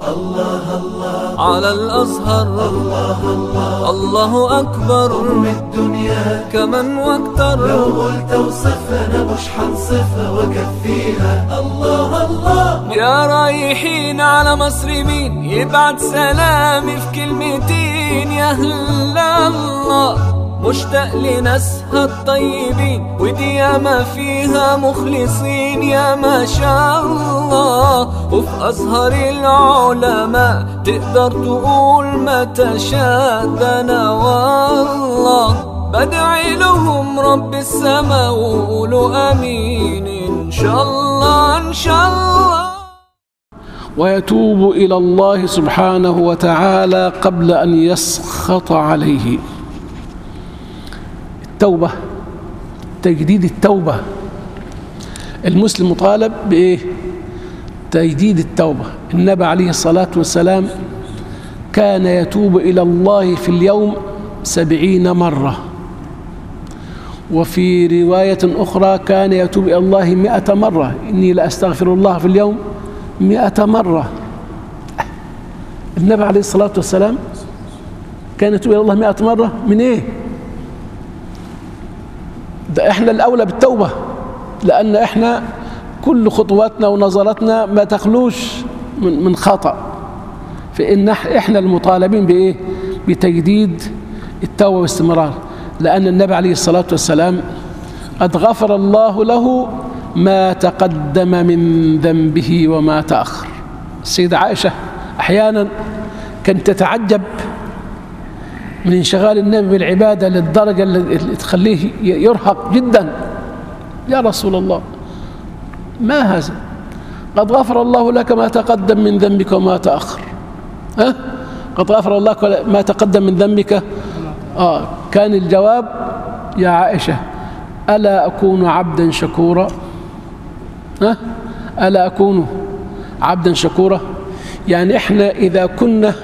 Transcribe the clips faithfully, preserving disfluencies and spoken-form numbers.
الله الله على الأزهر، الله الله الله أكبر من الدنيا كمن واكتر. لو قلت اوصفها أنا مش حنصفها وأكفيها. الله الله يا رايحين على مصر مين يبعت سلامي في كلمتين؟ يا أهل الله مشتاق لناسها الطيبين، ودي ياما فيها مخلصين يا ما شاء الله. وفي أزهر العلماء تقدر تقول ما تشاء. ده أنا والله بدعي لهم رب السما وقولوا آمين إن شاء الله إن شاء الله. ويتوب إلى الله سبحانه وتعالى قبل أن يسخط عليه. التوبة، تجديد التوبة. المسلم مطالب بإيه؟ تجديد التوبة. النبي عليه الصلاة والسلام كان يتوب إلى الله في اليوم سبعين مرة، وفي رواية أخرى كان يتوب إلى الله مئة مرة. إني لأستغفر الله في اليوم مئة مرة. النبي عليه الصلاة والسلام كان يتوب إلى الله مئة مرة. من إيه؟ ده إحنا الأولى بالتوبة، لأن إحنا كل خطواتنا ونظراتنا ما تخلوش من من خطأ، فإن إحنا المطالبين بإيه؟ بتجديد التوبة باستمرار. لأن النبي عليه الصلاة والسلام قد غفر الله له ما تقدم من ذنبه وما تأخر. السيدة عائشة أحيانا كانت تتعجب من انشغال النبي بالعبادة للدرجة اللي تخليه يرهق جدا. يا رسول الله ما هذا؟ قد غفر الله لك ما تقدم من ذنبك وما تأخر. ها؟ قد غفر الله ما تقدم من ذنبك. آه كان الجواب يا عائشة ألا أكون عبدا شكورا؟ ها؟ ألا أكون عبدا شكورا؟ يعني إحنا إذا كنا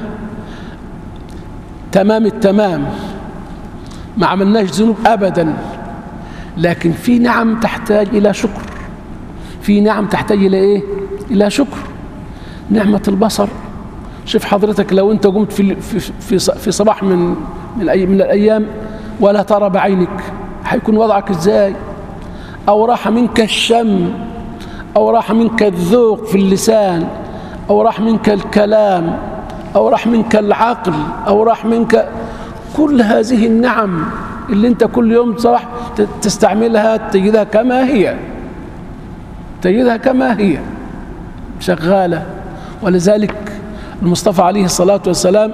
تمام التمام ما عملناش ذنوب أبدا، لكن في نعم تحتاج إلى شكر. في نعم تحتاج إلى إيه؟ إلى شكر. نعمة البصر. شوف حضرتك لو أنت قمت في في في صباح من من أي من الأيام ولا ترى بعينك، هيكون وضعك إزاي؟ أو راح منك الشم، أو راح منك الذوق في اللسان، أو راح منك الكلام، أو راح منك العقل، أو راح منك كل هذه النعم اللي أنت كل يوم صباح تستعملها تجدها كما هي، تجدها كما هي شغالة. ولذلك المصطفى عليه الصلاة والسلام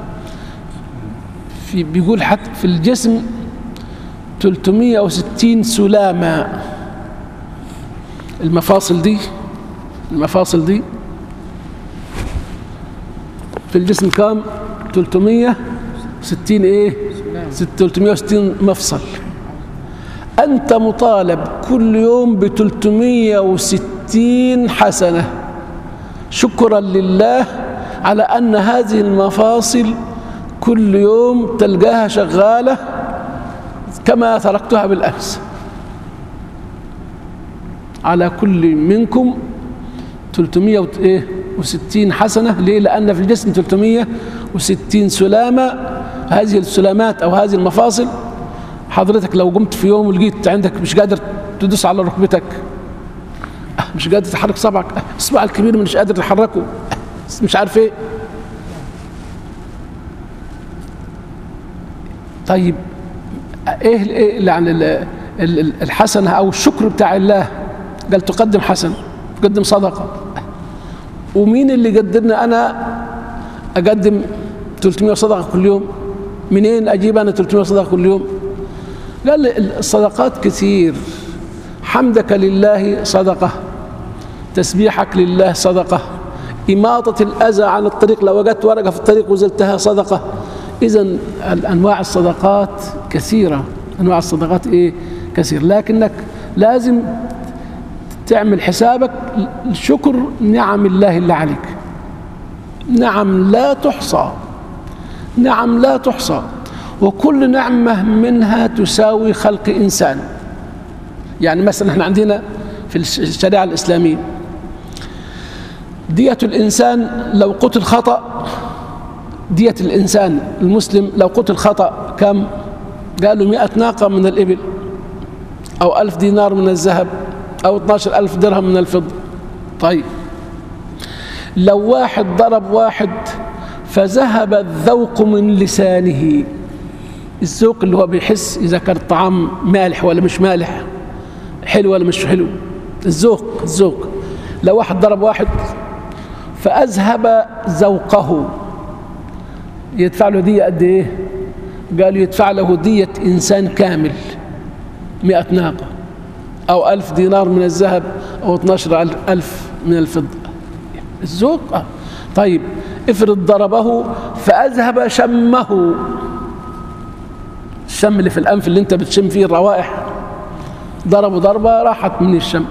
في بيقول حتى في الجسم ثلاثمئة وستين سلامة. المفاصل دي المفاصل دي في الجسم كام؟ ثلاثمئة وستين ايه؟ ثلاثمئة وستين مفصل. أنت مطالب كل يوم ب ثلاثمئة وستين حسنة شكرا لله على أن هذه المفاصل كل يوم تلقاها شغالة كما تركتها بالأمس. على كل منكم ثلاثمئة وستين حسنة. ليه؟ لأن في الجسم ثلاثمئة وستين سلامة. هذه السلامات أو هذه المفاصل حضرتك لو قمت في يوم ولقيت عندك مش قادر تدوس على ركبتك، مش قادر تحرك صبعك، الصباع الكبير مش قادر تحركه، مش عارف ايه. طيب ايه ايه عن الحسنة او الشكر بتاع الله؟ قال تقدم حسنة، تقدم صدقة. ومين اللي قدرنا انا اقدم ثلاثمئة صدقة كل يوم؟ منين اجيب انا ثلاثمئة صدقة كل يوم؟ قال الصدقات كثير. حمدك لله صدقة، تسبيحك لله صدقة، إماطة الأذى عن الطريق، لو وجدت ورقة في الطريق وزلتها صدقة. إذن أنواع الصدقات كثيرة، أنواع الصدقات إيه؟ كثير. لكنك لازم تعمل حسابك شكر نعم الله اللي عليك. نعم لا تحصى، نعم لا تحصى، وكل نعمة منها تساوي خلق إنسان. يعني مثلا احنا عندنا في الشريعة الإسلامية دية الإنسان لو قتل خطأ، دية الإنسان المسلم لو قتل خطأ كم؟ قالوا مئة ناقة من الإبل، أو ألف دينار من الذهب، أو اثناشر ألف درهم من الفضة. طيب لو واحد ضرب واحد فذهب الذوق من لسانه، الذوق اللي هو بيحس إذا كان الطعام مالح ولا مش مالح، حلو ولا مش حلو، الذوق الذوق لو واحد ضرب واحد فأذهب ذوقه يدفع له دية قد إيه؟ قالوا يدفع له دية إنسان كامل، مئة ناقة أو ألف دينار من الذهب أو اثناشر ألف من الفضة. الذوق. آه. طيب افرض ضربه فأذهب شمه، الشم اللي في الأنف اللي أنت بتشم فيه الروائح، ضربه ضربة راحت من الشم،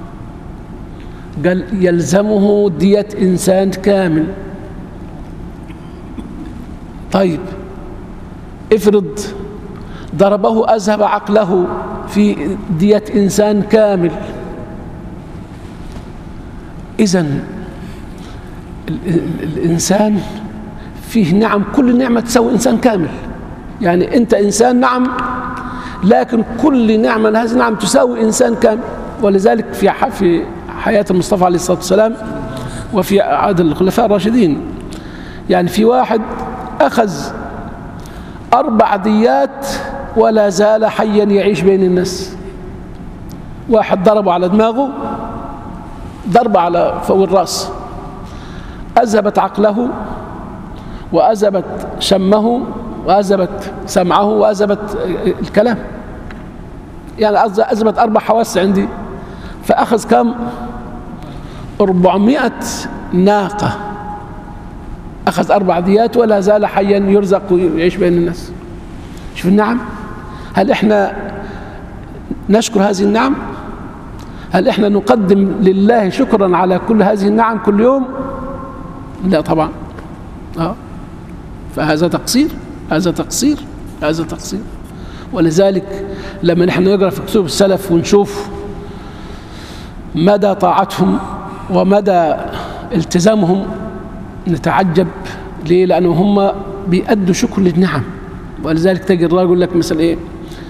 قال يلزمه دية إنسان كامل. طيب افرض ضربه أذهب عقله في دية إنسان كامل. إذن الإنسان فيه نعم، كل نعمة تساوي إنسان كامل. يعني أنت إنسان نعم، لكن كل نعمة هذه نعم تساوي إنسان كامل. ولذلك في في حياة المصطفى عليه الصلاة والسلام وفي عهد الخلفاء الراشدين، يعني في واحد أخذ أربع ديات ولا زال حيا يعيش بين الناس. واحد ضربه على دماغه ضربة على فوق الرأس، أذهبت عقله وأذهبت شمه وأذهبت سمعه وأذهبت الكلام، يعني أذهبت أربع حواس عندي. فأخذ كم؟ أربعمائة ناقة، أخذ أربع ديات ولا زال حيا يرزق ويعيش بين الناس. شوف النعم. هل إحنا نشكر هذه النعم؟ هل إحنا نقدم لله شكرا على كل هذه النعم كل يوم؟ لا طبعا. آه. فهذا تقصير، هذا تقصير، هذا تقصير. ولذلك لما نحن نقرأ في كتب السلف ونشوف مدى طاعتهم ومدى التزامهم نتعجب. ليه؟ لأنه هم بيأدوا شكر للنعم. ولذلك تجي الراجل يقول لك مثلا إيه,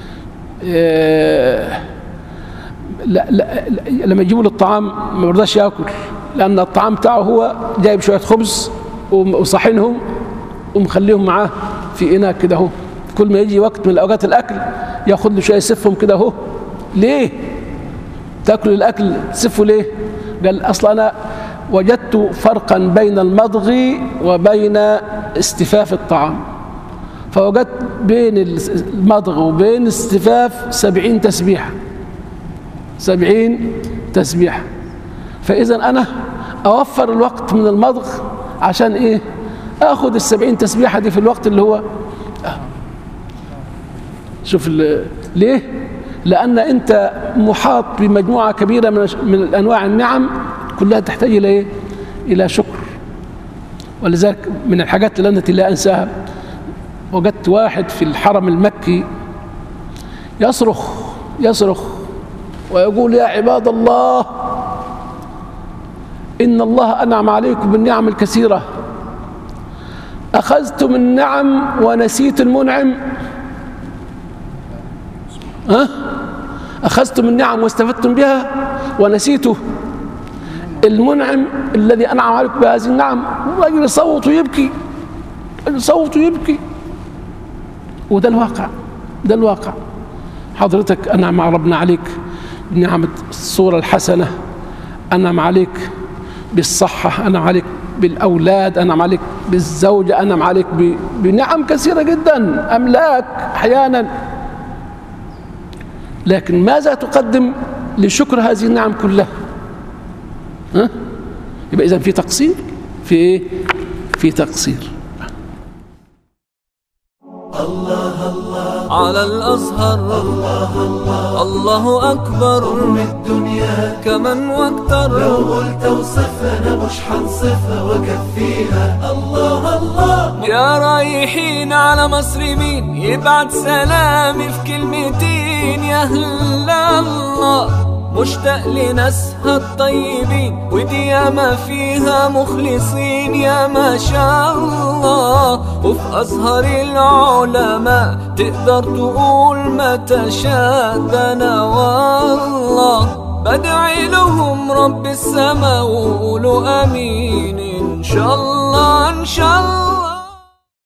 إيه لا لا لما يجيبوا له الطعام ما برضاش ياكل، لأن الطعام بتاعه هو جايب شوية خبز وصحنهم ومخليهم معاه في إناء كده اهو، كل ما يجي وقت من أوقات الأكل ياخذ له شوية يسفهم كده اهو. ليه تاكلوا الأكل تسفوا ليه؟ قال أصلا أنا وجدت فرقا بين المضغ وبين استفاف الطعام، فوجدت بين المضغ وبين استفاف سبعين تسبيحة، سبعين تسبيحة. فإذا أنا أوفر الوقت من المضغ عشان إيه؟ أخذ السبعين تسبيحة دي في الوقت اللي هو آه. شوف ليه؟ لأن أنت محاط بمجموعة كبيرة من من أنواع النعم كلها تحتاج إلى إيه؟ إلى شكر. ولذلك من الحاجات التي لا أنساها، وجدت واحد في الحرم المكي يصرخ يصرخ ويقول يا عباد الله إن الله أنعم عليكم بالنعم الكثيرة، أخذتم النعم ونسيت المنعم. ها؟ أخذتم النعم واستفدتم بها ونسيتوا المنعم الذي أنعم عليكم بهذه النعم. الرجل يصوت ويبكي، يصوت ويبكي. وده الواقع، ده الواقع. حضرتك أنعم ربنا عليك بنعمة الصورة الحسنة، أنعم عليك بالصحة، أنعم عليك بالأولاد، أنعم عليك بالزوجة، أنعم عليك بنعم كثيرة جدا، أملاك أحيانا. لكن ماذا تقدم لشكر هذه النعم كلها؟ ها؟ يبقى إذن في تقصير، في إيه؟ في تقصير. الله الله على الأزهر، الله الله الله أكبر أم الدنيا كمن واكتر. لو قلت اوصفها أنا مش حنصفها وكفيها. الله الله يا رايحين على مصر مين يبعت سلامي في كلمتين؟ يا هلا الله مشتاق لناسها الطيبين ودي ياما فيها مخلصين يا ما شاء الله. وفي أزهر العلماء تقدر تقول ما تشاء. ده أنا والله بدعي لهم رب السما وقولوا آمين إن شاء الله إن شاء الله.